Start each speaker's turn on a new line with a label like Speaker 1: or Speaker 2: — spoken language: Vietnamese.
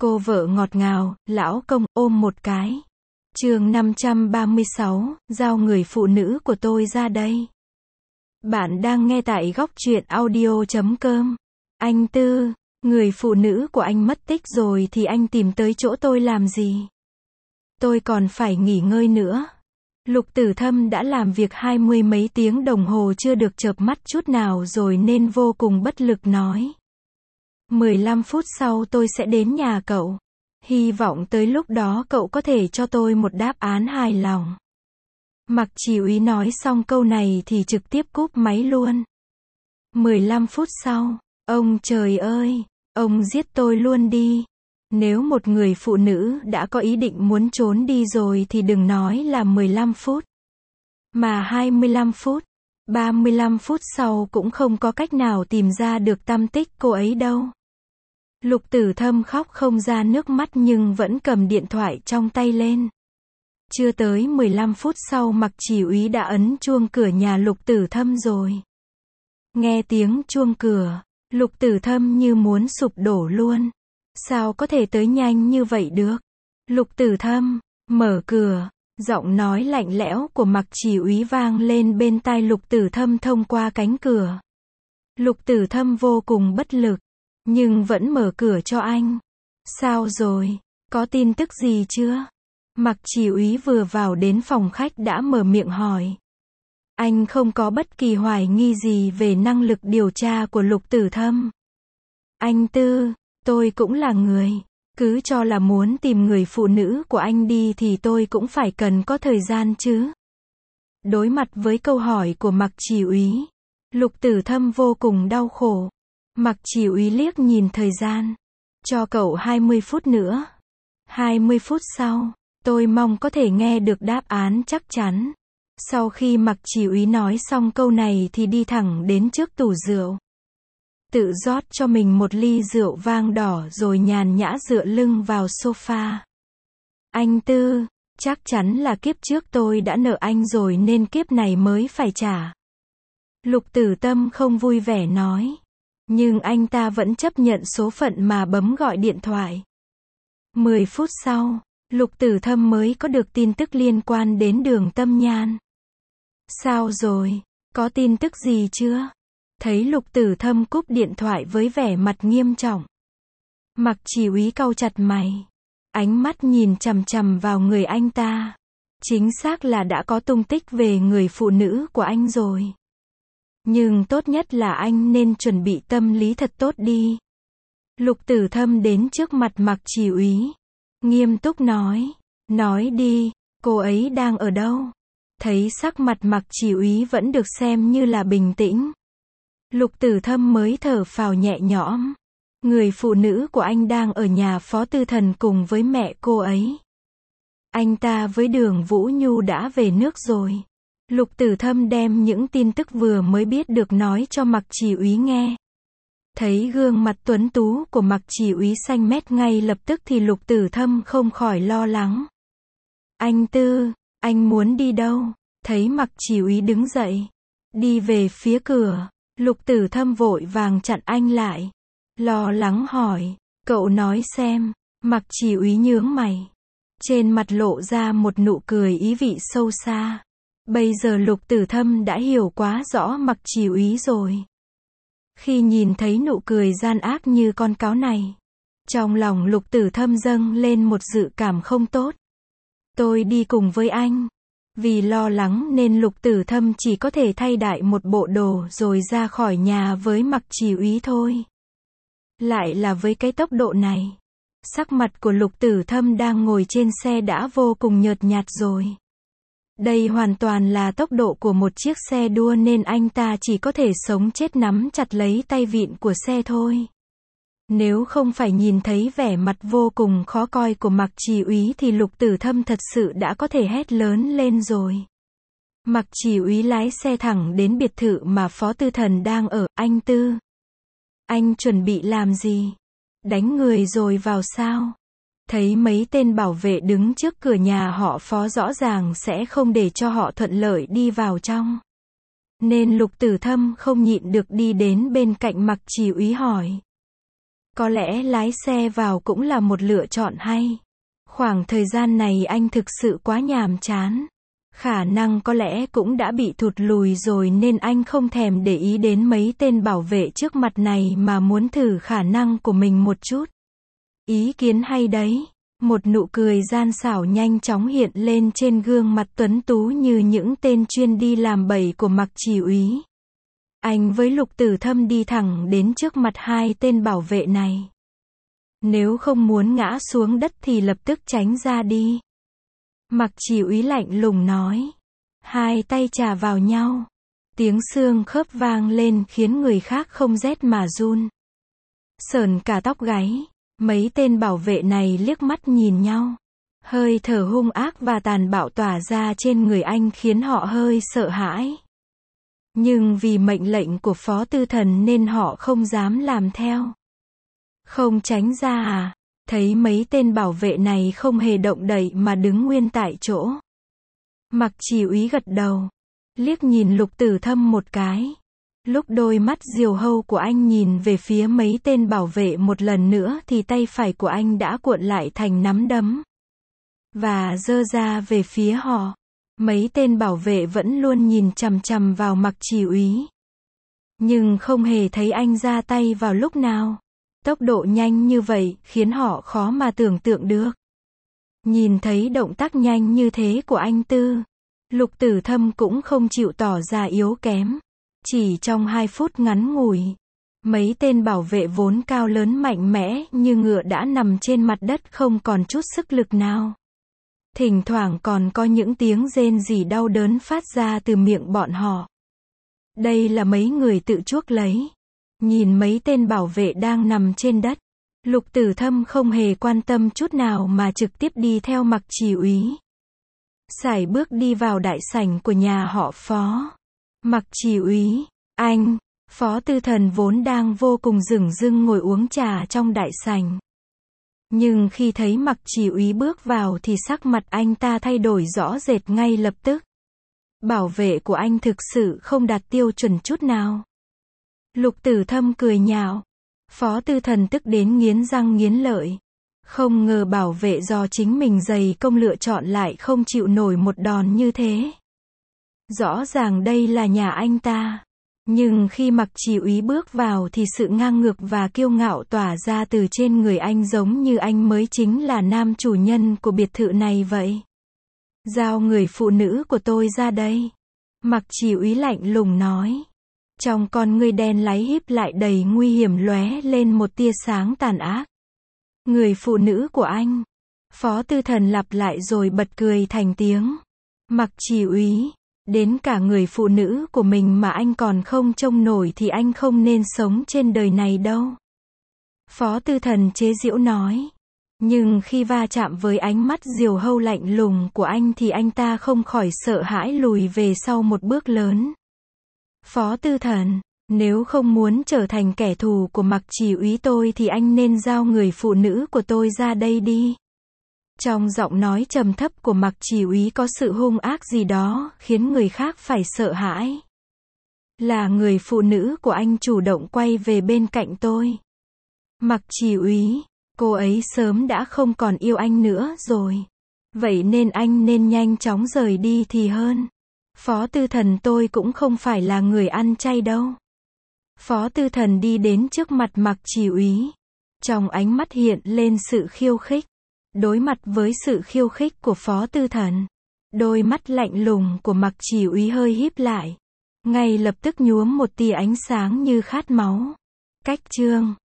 Speaker 1: Cô vợ ngọt ngào, lão công, ôm một cái. Chương 536, giao người phụ nữ của tôi ra đây. Bạn đang nghe tại góc truyện audio.com. Anh Tư, người phụ nữ của anh mất tích rồi thì anh tìm tới chỗ tôi làm gì? Tôi còn phải nghỉ ngơi nữa. Lục Tử Thâm đã làm việc 20 mấy tiếng đồng hồ chưa được chợp mắt chút nào rồi nên vô cùng bất lực nói. 15 phút sau tôi sẽ đến nhà cậu. Hy vọng tới lúc đó cậu có thể cho tôi một đáp án hài lòng. Mạc Chỉ Úy nói xong câu này thì trực tiếp cúp máy luôn. 15 phút sau, ông trời ơi, ông giết tôi luôn đi. Nếu một người phụ nữ đã có ý định muốn trốn đi rồi thì đừng nói là 15 phút. Mà 25 phút, 35 phút sau cũng không có cách nào tìm ra được tăm tích cô ấy đâu. Lục Tử Thâm khóc không ra nước mắt nhưng vẫn cầm điện thoại trong tay lên. Chưa tới 15 phút sau Mạc Chỉ Úy đã ấn chuông cửa nhà Lục Tử Thâm rồi. Nghe tiếng chuông cửa, Lục Tử Thâm như muốn sụp đổ luôn. Sao có thể tới nhanh như vậy được? Lục Tử Thâm, mở cửa, giọng nói lạnh lẽo của Mạc Chỉ Úy vang lên bên tai Lục Tử Thâm thông qua cánh cửa. Lục Tử Thâm vô cùng bất lực, nhưng vẫn mở cửa cho anh. Sao rồi? Có tin tức gì chưa? Mạc Chỉ Úy vừa vào đến phòng khách đã mở miệng hỏi. Anh không có bất kỳ hoài nghi gì về năng lực điều tra của Lục Tử Thâm. Anh Tư, tôi cũng là người. Cứ cho là muốn tìm người phụ nữ của anh đi thì tôi cũng phải cần có thời gian chứ. Đối mặt với câu hỏi của Mạc Chỉ Úy, Lục Tử Thâm vô cùng đau khổ. Mạc Chỉ Úy liếc nhìn thời gian. Cho cậu 20 phút nữa. 20 phút sau, tôi mong có thể nghe được đáp án chắc chắn. Sau khi Mạc Chỉ Úy nói xong câu này thì đi thẳng đến trước tủ rượu. Tự rót cho mình một ly rượu vang đỏ rồi nhàn nhã dựa lưng vào sofa. Anh Tư, chắc chắn là kiếp trước tôi đã nợ anh rồi nên kiếp này mới phải trả. Lục Tử Thâm không vui vẻ nói. Nhưng anh ta vẫn chấp nhận số phận mà bấm gọi điện thoại. 10 phút sau, Lục Tử Thâm mới có được tin tức liên quan đến Đường Tâm Nhan. Sao rồi? Có tin tức gì chưa? Thấy Lục Tử Thâm cúp điện thoại với vẻ mặt nghiêm trọng. Mạc Chỉ Úy cau chặt mày. Ánh mắt nhìn chằm chằm vào người anh ta. Chính xác là đã có tung tích về người phụ nữ của anh rồi. Nhưng tốt nhất là anh nên chuẩn bị tâm lý thật tốt đi. Lục Tử Thâm đến trước mặt Mạc Chỉ Úy. Nghiêm túc nói. Nói đi, cô ấy đang ở đâu? Thấy sắc mặt Mạc Chỉ Úy vẫn được xem như là bình tĩnh. Lục Tử Thâm mới thở phào nhẹ nhõm. Người phụ nữ của anh đang ở nhà Phó Tư Thần cùng với mẹ cô ấy. Anh ta với Đường Vũ Nhu đã về nước rồi. Lục Tử Thâm đem những tin tức vừa mới biết được nói cho Mạc Chỉ Úy nghe. Thấy gương mặt tuấn tú của Mạc Chỉ Úy xanh mét ngay lập tức thì Lục Tử Thâm không khỏi lo lắng. Anh Tư, anh muốn đi đâu? Thấy Mạc Chỉ Úy đứng dậy, đi về phía cửa, Lục Tử Thâm vội vàng chặn anh lại. Lo lắng hỏi, cậu nói xem. Mạc Chỉ Úy nhướng mày. Trên mặt lộ ra một nụ cười ý vị sâu xa. Bây giờ Lục Tử Thâm đã hiểu quá rõ Mạc Chỉ Úy rồi. Khi nhìn thấy nụ cười gian ác như con cáo này, trong lòng Lục Tử Thâm dâng lên một dự cảm không tốt. Tôi đi cùng với anh. Vì lo lắng nên Lục Tử Thâm chỉ có thể thay đại một bộ đồ rồi ra khỏi nhà với Mạc Chỉ Úy thôi. Lại là với cái tốc độ này. Sắc mặt của Lục Tử Thâm đang ngồi trên xe đã vô cùng nhợt nhạt rồi. Đây hoàn toàn là tốc độ của một chiếc xe đua nên anh ta chỉ có thể sống chết nắm chặt lấy tay vịn của xe thôi. Nếu không phải nhìn thấy vẻ mặt vô cùng khó coi của Mạc Chỉ Úy thì Lục Tử Thâm thật sự đã có thể hét lớn lên rồi. Mạc Chỉ Úy lái xe thẳng đến biệt thự mà Phó Tư Thần đang ở. Anh Tư, anh chuẩn bị làm gì? Đánh người rồi vào sao? Thấy mấy tên bảo vệ đứng trước cửa nhà họ Phó rõ ràng sẽ không để cho họ thuận lợi đi vào trong. Nên Lục Tử Thâm không nhịn được đi đến bên cạnh Mạc Chỉ Úy hỏi. Có lẽ lái xe vào cũng là một lựa chọn hay. Khoảng thời gian này anh thực sự quá nhàm chán. Khả năng có lẽ cũng đã bị thụt lùi rồi nên anh không thèm để ý đến mấy tên bảo vệ trước mặt này mà muốn thử khả năng của mình một chút. Ý kiến hay đấy. Một nụ cười gian xảo nhanh chóng hiện lên trên gương mặt tuấn tú như những tên chuyên đi làm bậy của Mạc Chỉ úy. Anh với Lục Tử Thâm đi thẳng đến trước mặt hai tên bảo vệ này. Nếu không muốn ngã xuống đất thì lập tức tránh ra đi. Mạc Chỉ úy lạnh lùng nói. Hai tay chà vào nhau. Tiếng xương khớp vang lên khiến người khác không rét mà run. Sởn cả tóc gáy. Mấy tên bảo vệ này liếc mắt nhìn nhau. Hơi thở hung ác và tàn bạo tỏa ra trên người anh khiến họ hơi sợ hãi. Nhưng vì mệnh lệnh của Phó Tư Thần nên họ không dám làm theo. Không tránh ra à? Thấy mấy tên bảo vệ này không hề động đậy mà đứng nguyên tại chỗ. Mạc Chỉ úy gật đầu. Liếc nhìn Lục Tử Thâm một cái. Lúc đôi mắt diều hâu của anh nhìn về phía mấy tên bảo vệ một lần nữa thì tay phải của anh đã cuộn lại thành nắm đấm. Và giơ ra về phía họ. Mấy tên bảo vệ vẫn luôn nhìn chằm chằm vào Mạc Chỉ úy. Nhưng không hề thấy anh ra tay vào lúc nào. Tốc độ nhanh như vậy khiến họ khó mà tưởng tượng được. Nhìn thấy động tác nhanh như thế của anh Tư. Lục Tử Thâm cũng không chịu tỏ ra yếu kém. Chỉ trong 2 phút ngắn ngủi, mấy tên bảo vệ vốn cao lớn mạnh mẽ như ngựa đã nằm trên mặt đất không còn chút sức lực nào. Thỉnh thoảng còn có những tiếng rên rỉ đau đớn phát ra từ miệng bọn họ. Đây là mấy người tự chuốc lấy. Nhìn mấy tên bảo vệ đang nằm trên đất, Lục Tử Thâm không hề quan tâm chút nào mà trực tiếp đi theo Mạc Chỉ úy. Sải bước đi vào đại sảnh của nhà họ Phó. Mạc Chỉ úy, anh, Phó Tư Thần vốn đang vô cùng dửng dưng ngồi uống trà trong đại sảnh. Nhưng khi thấy Mạc Chỉ úy bước vào thì sắc mặt anh ta thay đổi rõ rệt ngay lập tức. Bảo vệ của anh thực sự không đạt tiêu chuẩn chút nào. Lục Tử Thâm cười nhạo. Phó Tư Thần tức đến nghiến răng nghiến lợi. Không ngờ bảo vệ do chính mình dày công lựa chọn lại không chịu nổi một đòn như thế. Rõ ràng đây là nhà anh ta. Nhưng khi Mạc Chỉ úy bước vào thì sự ngang ngược và kiêu ngạo tỏa ra từ trên người anh giống như anh mới chính là nam chủ nhân của biệt thự này vậy. Giao người phụ nữ của tôi ra đây. Mạc Chỉ úy lạnh lùng nói. Trong con ngươi đen láy híp lại đầy nguy hiểm lóe lên một tia sáng tàn ác. Người phụ nữ của anh. Phó Tư Thần lặp lại rồi bật cười thành tiếng. Mạc Chỉ úy, đến cả người phụ nữ của mình mà anh còn không trông nổi thì anh không nên sống trên đời này đâu. Phó Tư Thần chế giễu nói. Nhưng khi va chạm với ánh mắt diều hâu lạnh lùng của anh thì anh ta không khỏi sợ hãi lùi về sau một bước lớn. Phó Tư Thần, nếu không muốn trở thành kẻ thù của Mạc Chỉ úy tôi thì anh nên giao người phụ nữ của tôi ra đây đi. Trong giọng nói trầm thấp của Mạc Chỉ úy có sự hung ác gì đó khiến người khác phải sợ hãi. Là người phụ nữ của anh chủ động quay về bên cạnh tôi. Mạc Chỉ úy, cô ấy sớm đã không còn yêu anh nữa rồi. Vậy nên anh nên nhanh chóng rời đi thì hơn. Phó Tư Thần, tôi cũng không phải là người ăn chay đâu. Phó Tư Thần đi đến trước mặt Mạc Chỉ úy. Trong ánh mắt hiện lên sự khiêu khích. Đối mặt với sự khiêu khích của Phó Tư Thần, đôi mắt lạnh lùng của Mạc Chỉ úy hơi híp lại. Ngay lập tức nhuốm một tia ánh sáng như khát máu. Cách chương